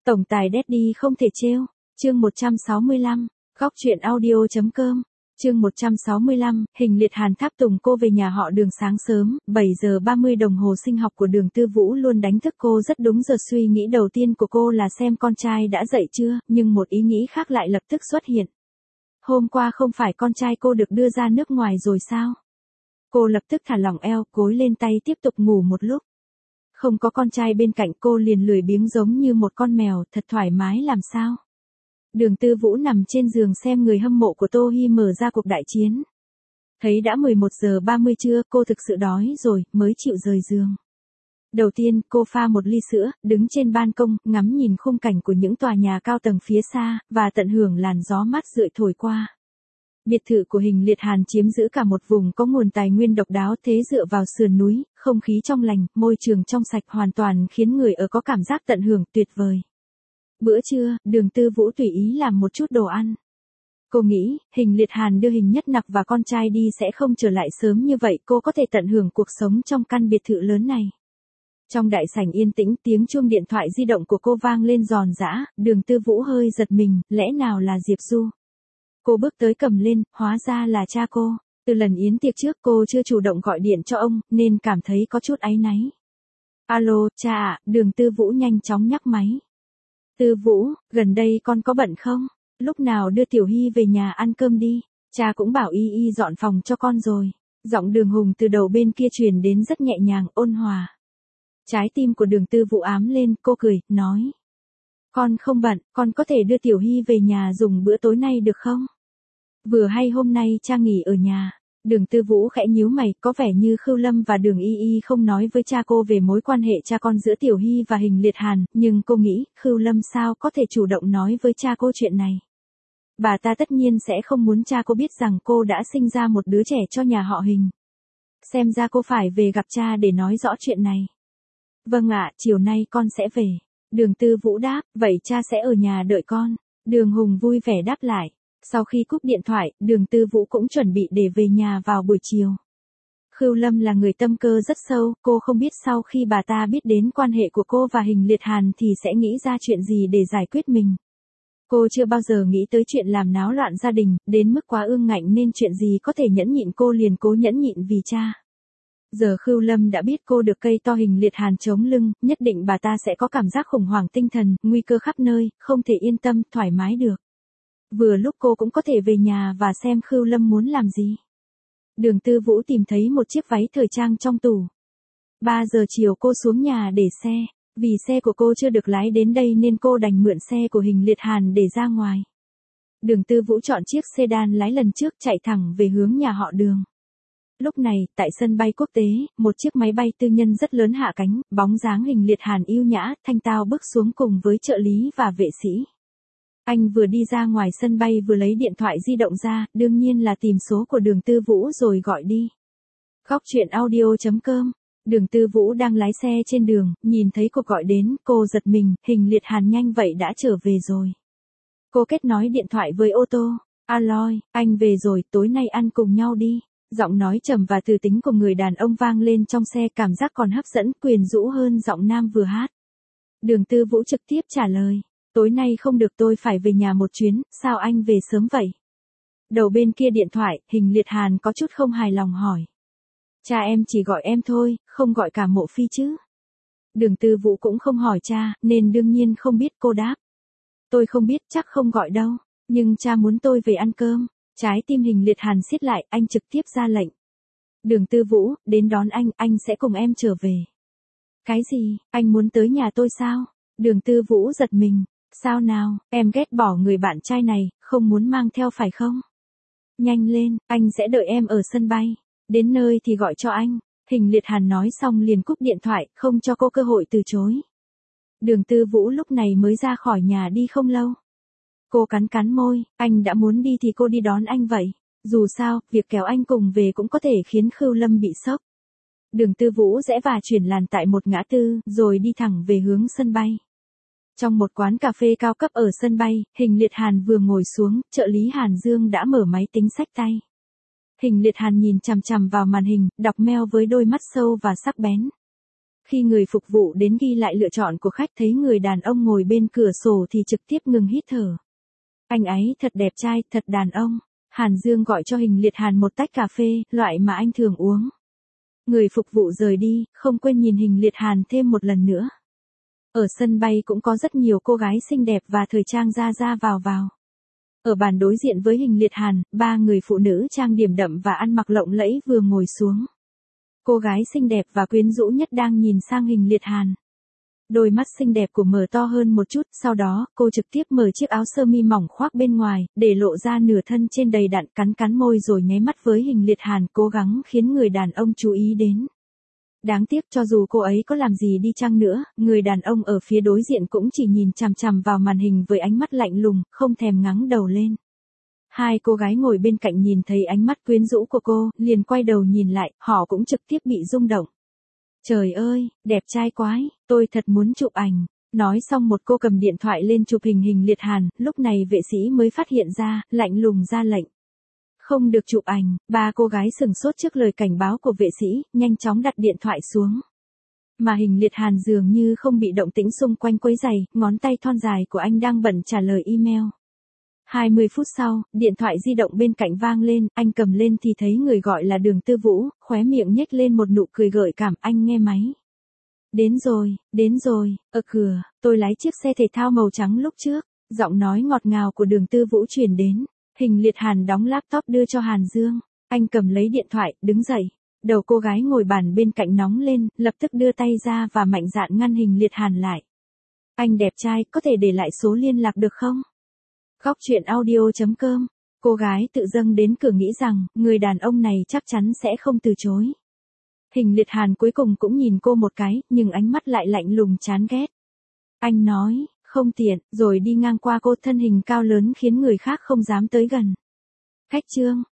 Tổng tài Daddy không thể trêu. Chương 165. Góc truyện audio.com. Chương 165, Hình Liệt Hàn tháp tùng cô về nhà họ Đường sáng sớm, 7 giờ 30 đồng hồ sinh học của Đường Tư Vũ luôn đánh thức cô rất đúng giờ. Suy nghĩ đầu tiên của cô là xem con trai đã dậy chưa, nhưng một ý nghĩ khác lại lập tức xuất hiện. Hôm qua không phải con trai cô được đưa ra nước ngoài rồi sao? Cô lập tức thả lỏng eo, gối lên tay tiếp tục ngủ một lúc. Không có con trai bên cạnh cô liền lười biếng giống như một con mèo, thật thoải mái làm sao? Đường Tư Vũ nằm trên giường xem người hâm mộ của Tô Hi mở ra cuộc đại chiến. Thấy đã 11 giờ 30 trưa, cô thực sự đói rồi, mới chịu rời giường. Đầu tiên, cô pha một ly sữa, đứng trên ban công, ngắm nhìn khung cảnh của những tòa nhà cao tầng phía xa, và tận hưởng làn gió mát rượi thổi qua. Biệt thự của Hình Liệt Hàn chiếm giữ cả một vùng có nguồn tài nguyên độc đáo thế dựa vào sườn núi, không khí trong lành, môi trường trong sạch hoàn toàn khiến người ở có cảm giác tận hưởng tuyệt vời. Bữa trưa, Đường Tư Vũ tùy ý làm một chút đồ ăn. Cô nghĩ, Hình Liệt Hàn đưa Hình Nhất Nặc và con trai đi sẽ không trở lại sớm như vậy, cô có thể tận hưởng cuộc sống trong căn biệt thự lớn này. Trong đại sảnh yên tĩnh, tiếng chuông điện thoại di động của cô vang lên giòn giã, Đường Tư Vũ hơi giật mình, lẽ nào là Diệp Du? Cô bước tới cầm lên, hóa ra là cha cô. Từ lần yến tiệc trước cô chưa chủ động gọi điện cho ông, nên cảm thấy có chút áy náy. Alo, cha ạ, Đường Tư Vũ nhanh chóng nhắc máy. Tư Vũ, gần đây con có bận không? Lúc nào đưa Tiểu Hy về nhà ăn cơm đi, cha cũng bảo Y dọn phòng cho con rồi. Giọng Đường Hùng từ đầu bên kia truyền đến rất nhẹ nhàng, ôn hòa. Trái tim của Đường Tư Vũ ám lên, cô cười, nói. Con không bận, con có thể đưa Tiểu Hy về nhà dùng bữa tối nay được không? Vừa hay hôm nay cha nghỉ ở nhà. Đường Tư Vũ khẽ nhíu mày, có vẻ như Khưu Lâm và Đường Y không nói với cha cô về mối quan hệ cha con giữa Tiểu Hy và Hình Liệt Hàn, nhưng cô nghĩ, Khưu Lâm sao có thể chủ động nói với cha cô chuyện này. Bà ta tất nhiên sẽ không muốn cha cô biết rằng cô đã sinh ra một đứa trẻ cho nhà họ Hình. Xem ra cô phải về gặp cha để nói rõ chuyện này. Vâng ạ, chiều nay con sẽ về. Đường Tư Vũ đáp, vậy cha sẽ ở nhà đợi con. Đường Hùng vui vẻ đáp lại. Sau khi cúp điện thoại, Đường Tư Vũ cũng chuẩn bị để về nhà vào buổi chiều. Khưu Lâm là người tâm cơ rất sâu, cô không biết sau khi bà ta biết đến quan hệ của cô và Hình Liệt Hàn thì sẽ nghĩ ra chuyện gì để giải quyết mình. Cô chưa bao giờ nghĩ tới chuyện làm náo loạn gia đình, đến mức quá ương ngạnh nên chuyện gì có thể nhẫn nhịn cô liền cố nhẫn nhịn vì cha. Giờ Khưu Lâm đã biết cô được cây to Hình Liệt Hàn chống lưng, nhất định bà ta sẽ có cảm giác khủng hoảng tinh thần, nguy cơ khắp nơi, không thể yên tâm, thoải mái được. Vừa lúc cô cũng có thể về nhà và xem Khưu Lâm muốn làm gì. Đường Tư Vũ tìm thấy một chiếc váy thời trang trong tủ. 3 giờ chiều cô xuống nhà để xe. Vì xe của cô chưa được lái đến đây nên cô đành mượn xe của Hình Liệt Hàn để ra ngoài. Đường Tư Vũ chọn chiếc sedan lái lần trước chạy thẳng về hướng nhà họ Đường. Lúc này, tại sân bay quốc tế, một chiếc máy bay tư nhân rất lớn hạ cánh, bóng dáng Hình Liệt Hàn yêu nhã, thanh tao bước xuống cùng với trợ lý và vệ sĩ. Anh vừa đi ra ngoài sân bay vừa lấy điện thoại di động ra, đương nhiên là tìm số của Đường Tư Vũ rồi gọi đi. Góc truyện audio.com. Đường Tư Vũ đang lái xe trên đường, nhìn thấy cuộc gọi đến, cô giật mình, Hình Liệt Hàn nhanh vậy đã trở về rồi. Cô kết nối điện thoại với ô tô. Aloy, anh về rồi, tối nay ăn cùng nhau đi. Giọng nói trầm và từ tính của người đàn ông vang lên trong xe, cảm giác còn hấp dẫn, quyến rũ hơn giọng nam vừa hát. Đường Tư Vũ trực tiếp trả lời. Tối nay không được, tôi phải về nhà một chuyến, sao anh về sớm vậy? Đầu bên kia điện thoại, Hình Liệt Hàn có chút không hài lòng hỏi. Cha em chỉ gọi em thôi, không gọi cả Mộ Phi chứ? Đường Tư Vũ cũng không hỏi cha, nên đương nhiên không biết, cô đáp. Tôi không biết, chắc không gọi đâu, nhưng cha muốn tôi về ăn cơm. Trái tim Hình Liệt Hàn siết lại, anh trực tiếp ra lệnh. Đường Tư Vũ, đến đón anh sẽ cùng em trở về. Cái gì, anh muốn tới nhà tôi sao? Đường Tư Vũ giật mình. Sao nào, em ghét bỏ người bạn trai này, không muốn mang theo phải không? Nhanh lên, anh sẽ đợi em ở sân bay. Đến nơi thì gọi cho anh. Hình Liệt Hàn nói xong liền cúp điện thoại, không cho cô cơ hội từ chối. Đường Tư Vũ lúc này mới ra khỏi nhà đi không lâu. Cô cắn cắn môi, anh đã muốn đi thì cô đi đón anh vậy. Dù sao, việc kéo anh cùng về cũng có thể khiến Khưu Lâm bị sốc. Đường Tư Vũ rẽ và chuyển làn tại một ngã tư, rồi đi thẳng về hướng sân bay. Trong một quán cà phê cao cấp ở sân bay, Hình Liệt Hàn vừa ngồi xuống, trợ lý Hàn Dương đã mở máy tính xách tay. Hình Liệt Hàn nhìn chằm chằm vào màn hình, đọc mail với đôi mắt sâu và sắc bén. Khi người phục vụ đến ghi lại lựa chọn của khách thấy người đàn ông ngồi bên cửa sổ thì trực tiếp ngừng hít thở. Anh ấy thật đẹp trai, thật đàn ông. Hàn Dương gọi cho Hình Liệt Hàn một tách cà phê, loại mà anh thường uống. Người phục vụ rời đi, không quên nhìn Hình Liệt Hàn thêm một lần nữa. Ở sân bay cũng có rất nhiều cô gái xinh đẹp và thời trang ra ra vào vào. Ở bàn đối diện với Hình Liệt Hàn, 3 người phụ nữ trang điểm đậm và ăn mặc lộng lẫy vừa ngồi xuống. Cô gái xinh đẹp và quyến rũ nhất đang nhìn sang Hình Liệt Hàn. Đôi mắt xinh đẹp của mở to hơn một chút, sau đó, cô trực tiếp mở chiếc áo sơ mi mỏng khoác bên ngoài, để lộ ra nửa thân trên đầy đặn, cắn cắn môi rồi nháy mắt với Hình Liệt Hàn, cố gắng khiến người đàn ông chú ý đến. Đáng tiếc cho dù cô ấy có làm gì đi chăng nữa, người đàn ông ở phía đối diện cũng chỉ nhìn chằm chằm vào màn hình với ánh mắt lạnh lùng, không thèm ngẩng đầu lên. Hai cô gái ngồi bên cạnh nhìn thấy ánh mắt quyến rũ của cô, liền quay đầu nhìn lại, họ cũng trực tiếp bị rung động. Trời ơi, đẹp trai quái, tôi thật muốn chụp ảnh. Nói xong một cô cầm điện thoại lên chụp Hình Liệt Hàn, lúc này vệ sĩ mới phát hiện ra, lạnh lùng ra lệnh. Không được chụp ảnh, 3 cô gái sừng sốt trước lời cảnh báo của vệ sĩ, nhanh chóng đặt điện thoại xuống. Mà Hình Liệt Hàn dường như không bị động tĩnh xung quanh quấy rầy, ngón tay thon dài của anh đang bận trả lời email. 20 phút sau, điện thoại di động bên cạnh vang lên, anh cầm lên thì thấy người gọi là Đường Tư Vũ, khóe miệng nhếch lên một nụ cười gợi cảm, anh nghe máy. Đến rồi, ở cửa, tôi lái chiếc xe thể thao màu trắng lúc trước, giọng nói ngọt ngào của Đường Tư Vũ truyền đến. Hình Liệt Hàn đóng laptop đưa cho Hàn Dương, anh cầm lấy điện thoại, đứng dậy. Đầu cô gái ngồi bàn bên cạnh nóng lên, lập tức đưa tay ra và mạnh dạn ngăn Hình Liệt Hàn lại. Anh đẹp trai, có thể để lại số liên lạc được không? Góc truyện audio.com. Cô gái tự dâng đến cửa nghĩ rằng, người đàn ông này chắc chắn sẽ không từ chối. Hình Liệt Hàn cuối cùng cũng nhìn cô một cái, nhưng ánh mắt lại lạnh lùng chán ghét. Anh nói, không tiện, rồi đi ngang qua cô, thân hình cao lớn khiến người khác không dám tới gần. Khách trương,